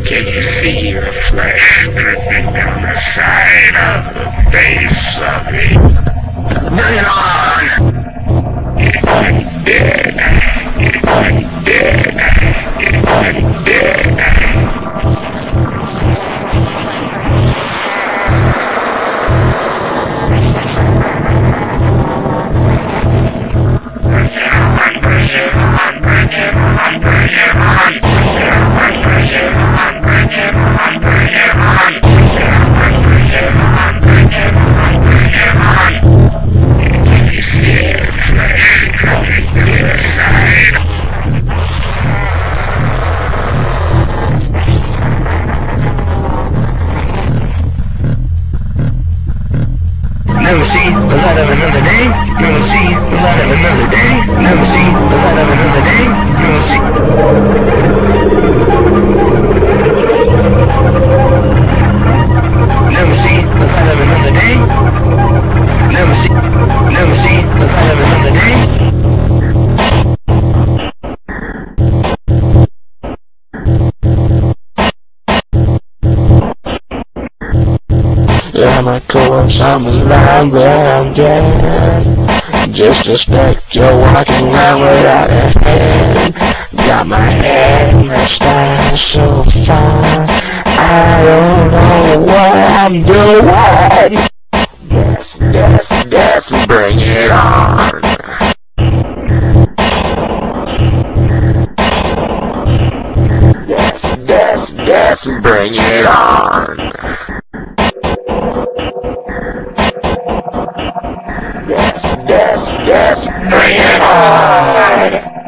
Can you see the flesh dripping down the side of the base of it? Bring it on! It's undead. It's undead. It's undead. Never see the light of another day. Never see the light of another day. Never see the light of another day. Never see. Never see the light of another day. Never see. Never see the light of another day. Yeah, my corpse, I'm alive, but I'm dead. Just expect you're walking around without a head. Got my head mustache so far, I don't know what I'm doing. Death, death, death, bring it on. Death, death, death, bring it on. Death, death, death, bring it on!